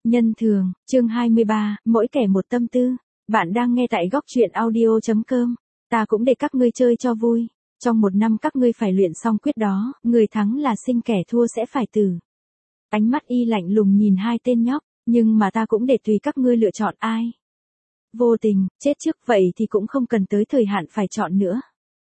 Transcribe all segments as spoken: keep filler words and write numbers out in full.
Nhân thường, chương hai mươi ba, mỗi kẻ một tâm tư. Bạn đang nghe tại góc truyện audio chấm com. Ta cũng để các ngươi chơi cho vui. Trong một năm các ngươi phải luyện xong quyết đó, người thắng là sinh kẻ thua sẽ phải tử. Ánh mắt y lạnh lùng nhìn hai tên nhóc, nhưng mà ta cũng để tùy các ngươi lựa chọn ai. Vô tình, chết trước vậy thì cũng không cần tới thời hạn phải chọn nữa.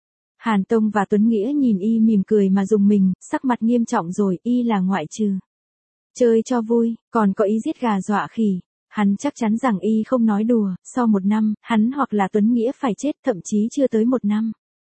Hàn Tông và Tuấn Nghĩa nhìn y mỉm cười mà dùng mình, sắc mặt nghiêm trọng rồi, y là ngoại trừ. Chơi cho vui, còn có ý giết gà dọa khỉ. Hắn chắc chắn rằng y không nói đùa, sau một năm, hắn hoặc là Tuấn Nghĩa phải chết, thậm chí chưa tới một năm.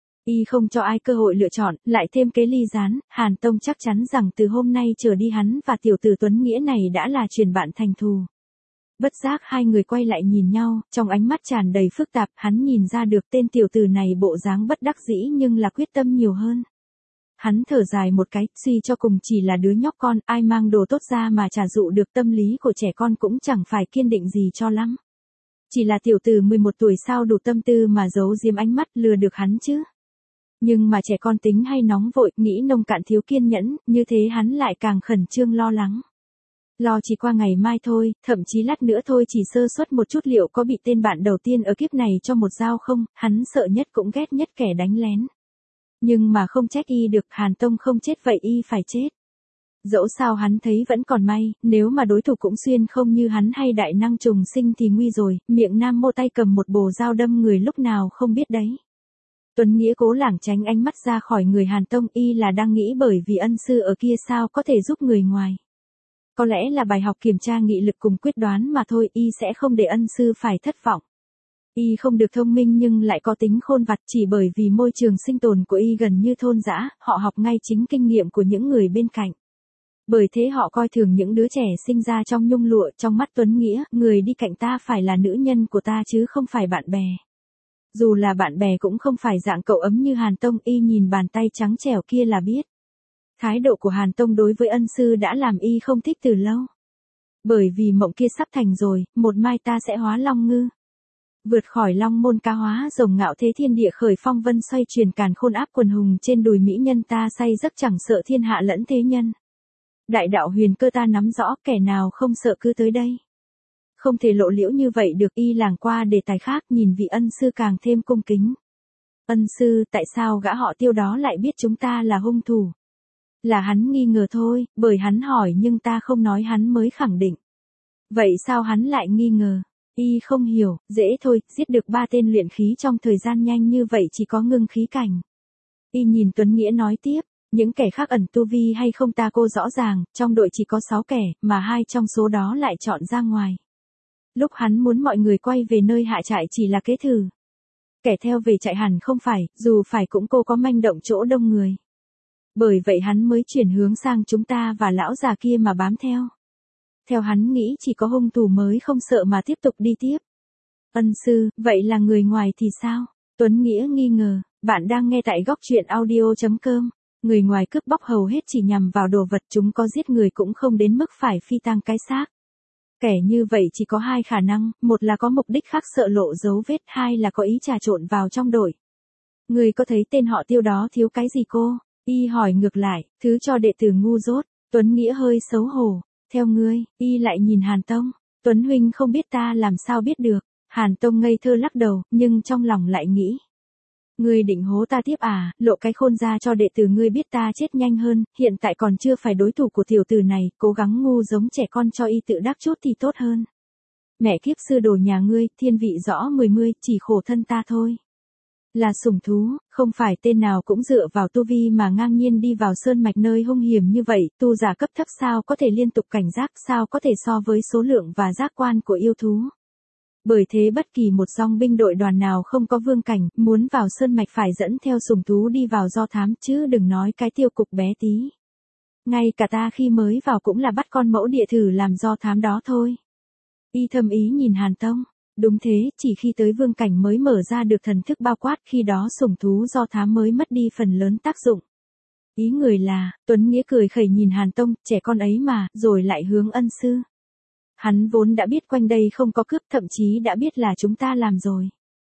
Y không cho ai cơ hội lựa chọn, lại thêm kế ly gián, Hàn Tông chắc chắn rằng từ hôm nay trở đi hắn và tiểu tử Tuấn Nghĩa này đã là truyền bạn thành thù. Bất giác hai người quay lại nhìn nhau, trong ánh mắt tràn đầy phức tạp, hắn nhìn ra được tên tiểu tử này bộ dáng bất đắc dĩ nhưng là quyết tâm nhiều hơn. Hắn thở dài một cái, suy cho cùng chỉ là đứa nhóc con, ai mang đồ tốt ra mà trả dụ được tâm lý của trẻ con cũng chẳng phải kiên định gì cho lắm. Chỉ là tiểu tử mười một tuổi sao đủ tâm tư mà giấu giếm ánh mắt lừa được hắn chứ. Nhưng mà trẻ con tính hay nóng vội, nghĩ nông cạn thiếu kiên nhẫn, như thế hắn lại càng khẩn trương lo lắng. Lo chỉ qua ngày mai thôi, thậm chí lát nữa thôi chỉ sơ suất một chút liệu có bị tên bạn đầu tiên ở kiếp này cho một dao không, hắn sợ nhất cũng ghét nhất kẻ đánh lén. Nhưng mà không trách y được, Hàn Tông không chết vậy y phải chết. Dẫu sao hắn thấy vẫn còn may, nếu mà đối thủ cũng xuyên không như hắn hay đại năng trùng sinh thì nguy rồi, miệng nam mô tay cầm một bồ dao đâm người lúc nào không biết đấy. Tuấn Nghĩa cố lảng tránh ánh mắt ra khỏi người Hàn Tông, y là đang nghĩ bởi vì ân sư ở kia sao có thể giúp người ngoài. Có lẽ là bài học kiểm tra nghị lực cùng quyết đoán mà thôi, y sẽ không để ân sư phải thất vọng. Y không được thông minh nhưng lại có tính khôn vặt, chỉ bởi vì môi trường sinh tồn của y gần như thôn dã, họ học ngay chính kinh nghiệm của những người bên cạnh. Bởi thế họ coi thường những đứa trẻ sinh ra trong nhung lụa, trong mắt Tuấn Nghĩa, người đi cạnh ta phải là nữ nhân của ta chứ không phải bạn bè. Dù là bạn bè cũng không phải dạng cậu ấm như Hàn Tông, y nhìn bàn tay trắng trẻo kia là biết. Thái độ của Hàn Tông đối với ân sư đã làm y không thích từ lâu. Bởi vì mộng kia sắp thành rồi, một mai ta sẽ hóa long ngư. Vượt khỏi long môn cá hóa rồng ngạo thế thiên địa khởi phong vân xoay truyền càn khôn áp quần hùng trên đùi mỹ nhân ta say giấc chẳng sợ thiên hạ lẫn thế nhân. Đại đạo huyền cơ ta nắm rõ, kẻ nào không sợ cứ tới đây. Không thể lộ liễu như vậy được, y làng qua đề tài khác, nhìn vị ân sư càng thêm cung kính. Ân sư, tại sao gã họ Tiêu đó lại biết chúng ta là hung thủ? Là hắn nghi ngờ thôi, bởi hắn hỏi nhưng ta không nói hắn mới khẳng định. Vậy sao hắn lại nghi ngờ? Y không hiểu, dễ thôi, giết được ba tên luyện khí trong thời gian nhanh như vậy chỉ có ngưng khí cảnh. Y nhìn Tuấn Nghĩa nói tiếp, những kẻ khác ẩn tu vi hay không ta cô rõ ràng, trong đội chỉ có sáu kẻ, mà hai trong số đó lại chọn ra ngoài. Lúc hắn muốn mọi người quay về nơi hạ trại chỉ là kế thử. Kẻ theo về trại hẳn không phải, dù phải cũng cô có manh động chỗ đông người. Bởi vậy hắn mới chuyển hướng sang chúng ta và lão già kia mà bám theo. Theo hắn nghĩ chỉ có hung thủ mới không sợ mà tiếp tục đi tiếp. Ân sư, vậy là người ngoài thì sao? Tuấn Nghĩa nghi ngờ, bạn đang nghe tại góc truyện audio chấm com. Người ngoài cướp bóc hầu hết chỉ nhằm vào đồ vật, chúng có giết người cũng không đến mức phải phi tang cái xác. Kẻ như vậy chỉ có hai khả năng, một là có mục đích khác sợ lộ dấu vết, hai là có ý trà trộn vào trong đội. Người có thấy tên họ Tiêu đó thiếu cái gì cô? Y hỏi ngược lại, thứ cho đệ tử ngu dốt. Tuấn Nghĩa hơi xấu hổ. Theo ngươi, y lại nhìn Hàn Tông. Tuấn huynh không biết ta làm sao biết được. Hàn Tông ngây thơ lắc đầu, nhưng trong lòng lại nghĩ. Ngươi định hố ta tiếp à, lộ cái khôn ra cho đệ tử ngươi biết ta chết nhanh hơn, hiện tại còn chưa phải đối thủ của tiểu tử này, cố gắng ngu giống trẻ con cho y tự đắc chút thì tốt hơn. Mẹ kiếp sư đồ nhà ngươi, thiên vị rõ mười mươi, chỉ khổ thân ta thôi. Là sủng thú, không phải tên nào cũng dựa vào tu vi mà ngang nhiên đi vào sơn mạch nơi hung hiểm như vậy, tu giả cấp thấp sao có thể liên tục cảnh giác, sao có thể so với số lượng và giác quan của yêu thú. Bởi thế bất kỳ một dòng binh đội đoàn nào không có vương cảnh, muốn vào sơn mạch phải dẫn theo sủng thú đi vào do thám chứ đừng nói cái tiêu cục bé tí. Ngay cả ta khi mới vào cũng là bắt con mẫu địa thử làm do thám đó thôi. Y thầm ý nhìn Hàn Tông. Đúng thế, chỉ khi tới vương cảnh mới mở ra được thần thức bao quát, khi đó sủng thú do thám mới mất đi phần lớn tác dụng. Ý người là, Tuấn Nghĩa cười khẩy nhìn Hàn Tông, trẻ con ấy mà, rồi lại hướng ân sư. Hắn vốn đã biết quanh đây không có cướp, thậm chí đã biết là chúng ta làm rồi.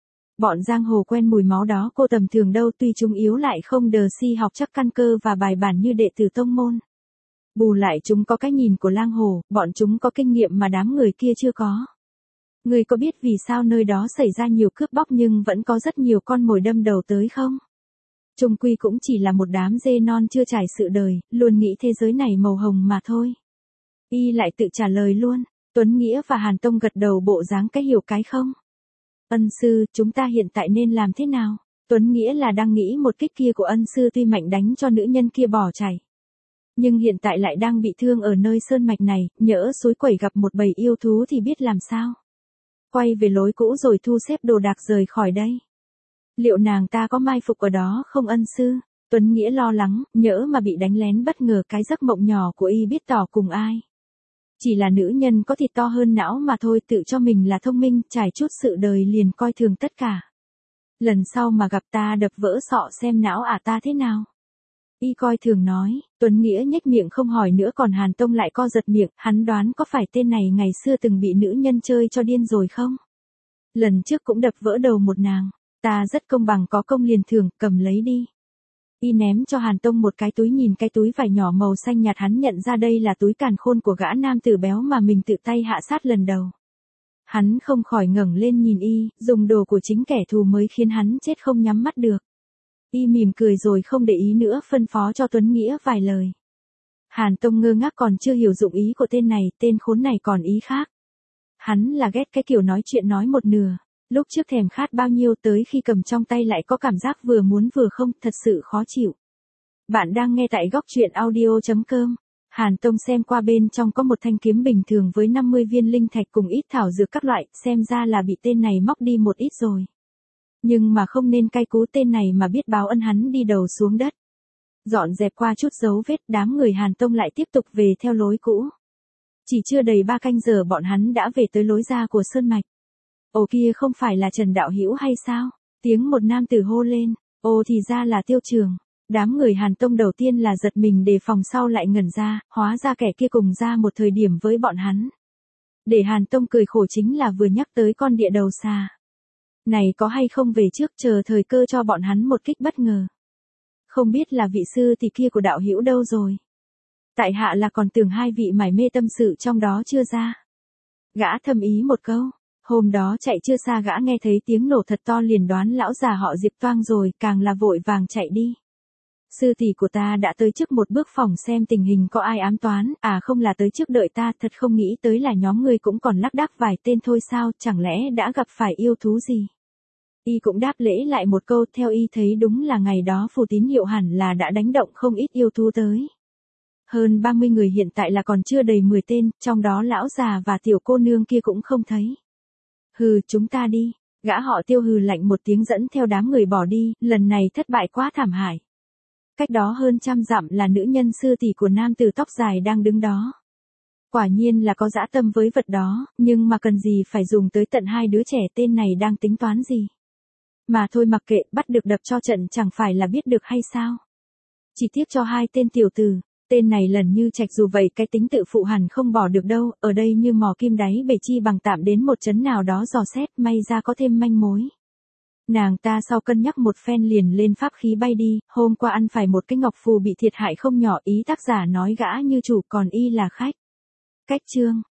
Bọn giang hồ quen mùi máu đó cô tầm thường đâu, tuy chúng yếu lại không đờ si học chắc căn cơ và bài bản như đệ tử tông môn. Bù lại chúng có cái nhìn của lang hồ, bọn chúng có kinh nghiệm mà đám người kia chưa có. Ngươi có biết vì sao nơi đó xảy ra nhiều cướp bóc nhưng vẫn có rất nhiều con mồi đâm đầu tới không? Chung quy cũng chỉ là một đám dê non chưa trải sự đời, luôn nghĩ thế giới này màu hồng mà thôi. Y lại tự trả lời luôn, Tuấn Nghĩa và Hàn Tông gật đầu bộ dáng cái hiểu cái không. Ân sư, chúng ta hiện tại nên làm thế nào? Tuấn Nghĩa là đang nghĩ một kích kia của ân sư tuy mạnh đánh cho nữ nhân kia bỏ chạy. Nhưng hiện tại lại đang bị thương ở nơi sơn mạch này, nhỡ suối quẩy gặp một bầy yêu thú thì biết làm sao. Quay về lối cũ rồi thu xếp đồ đạc rời khỏi đây. Liệu nàng ta có mai phục ở đó không ân sư? Tuấn Nghĩa lo lắng, nhỡ mà bị đánh lén bất ngờ cái giấc mộng nhỏ của y biết tỏ cùng ai. Chỉ là nữ nhân có thịt to hơn não mà thôi, tự cho mình là thông minh, trải chút sự đời liền coi thường tất cả. Lần sau mà gặp ta đập vỡ sọ xem não ả ta thế nào. Y coi thường nói, Tuấn Nghĩa nhếch miệng không hỏi nữa, còn Hàn Tông lại co giật miệng, hắn đoán có phải tên này ngày xưa từng bị nữ nhân chơi cho điên rồi không? Lần trước cũng đập vỡ đầu một nàng, ta rất công bằng, có công liền thưởng, cầm lấy đi. Y ném cho Hàn Tông một cái túi, nhìn cái túi vải nhỏ màu xanh nhạt, hắn nhận ra đây là túi càn khôn của gã nam tử béo mà mình tự tay hạ sát lần đầu. Hắn không khỏi ngẩng lên nhìn y, dùng đồ của chính kẻ thù mới khiến hắn chết không nhắm mắt được. Y mỉm cười rồi không để ý nữa, phân phó cho Tuấn Nghĩa vài lời. Hàn Tông ngơ ngác còn chưa hiểu dụng ý của tên này, tên khốn này còn ý khác. Hắn là ghét cái kiểu nói chuyện nói một nửa, lúc trước thèm khát bao nhiêu tới khi cầm trong tay lại có cảm giác vừa muốn vừa không, thật sự khó chịu. Bạn đang nghe tại góc truyện audio chấm com. Hàn Tông xem qua bên trong có một thanh kiếm bình thường với năm mươi viên linh thạch cùng ít thảo dược các loại, xem ra là bị tên này móc đi một ít rồi. Nhưng mà không nên cay cú tên này mà biết báo ân, hắn đi đầu xuống đất. Dọn dẹp qua chút dấu vết, đám người Hàn Tông lại tiếp tục về theo lối cũ. Chỉ chưa đầy ba canh giờ bọn hắn đã về tới lối ra của sơn mạch. Ồ kia không phải là Trần Đạo Hữu hay sao? Tiếng một nam tử hô lên, ồ thì ra là Tiêu Trường. Đám người Hàn Tông đầu tiên là giật mình đề phòng, sau lại ngẩn ra, hóa ra kẻ kia cùng ra một thời điểm với bọn hắn. Để Hàn Tông cười khổ chính là vừa nhắc tới con địa đầu xà này có hay không về trước, chờ thời cơ cho bọn hắn một kích bất ngờ. Không biết là vị sư thì kia của đạo hữu đâu rồi? Tại hạ là còn tưởng hai vị mải mê tâm sự trong đó chưa ra. Gã thầm ý một câu, hôm đó chạy chưa xa gã nghe thấy tiếng nổ thật to liền đoán lão già họ Diệp toang rồi, càng là vội vàng chạy đi. Sư tỷ của ta đã tới trước một bước phòng xem tình hình có ai ám toán, à không là tới trước đợi ta, thật không nghĩ tới là nhóm ngươi cũng còn lác đác vài tên thôi sao, chẳng lẽ đã gặp phải yêu thú gì? Y cũng đáp lễ lại một câu, theo y thấy đúng là ngày đó phù tín hiệu hẳn là đã đánh động không ít yêu thú tới. Hơn ba mươi người, hiện tại là còn chưa đầy mười tên, trong đó lão già và tiểu cô nương kia cũng không thấy. Hừ, chúng ta đi, gã họ Tiêu hừ lạnh một tiếng dẫn theo đám người bỏ đi, lần này thất bại quá thảm hại. Cách đó hơn trăm dặm là nữ nhân sư tỷ của nam tử tóc dài đang đứng đó. Quả nhiên là có dã tâm với vật đó, nhưng mà cần gì phải dùng tới tận hai đứa trẻ, tên này đang tính toán gì? Mà thôi mặc kệ, bắt được đập cho trận chẳng phải là biết được hay sao? Chỉ tiếc cho hai tên tiểu tử, tên này lần như trạch, dù vậy cái tính tự phụ hẳn không bỏ được đâu, ở đây như mò kim đáy bể, chi bằng tạm đến một trấn nào đó dò xét, may ra có thêm manh mối. Nàng ta sau cân nhắc một phen liền lên pháp khí bay đi, hôm qua ăn phải một cái ngọc phù bị thiệt hại không nhỏ, ý tác giả nói gã như chủ còn y là khách. Cách chương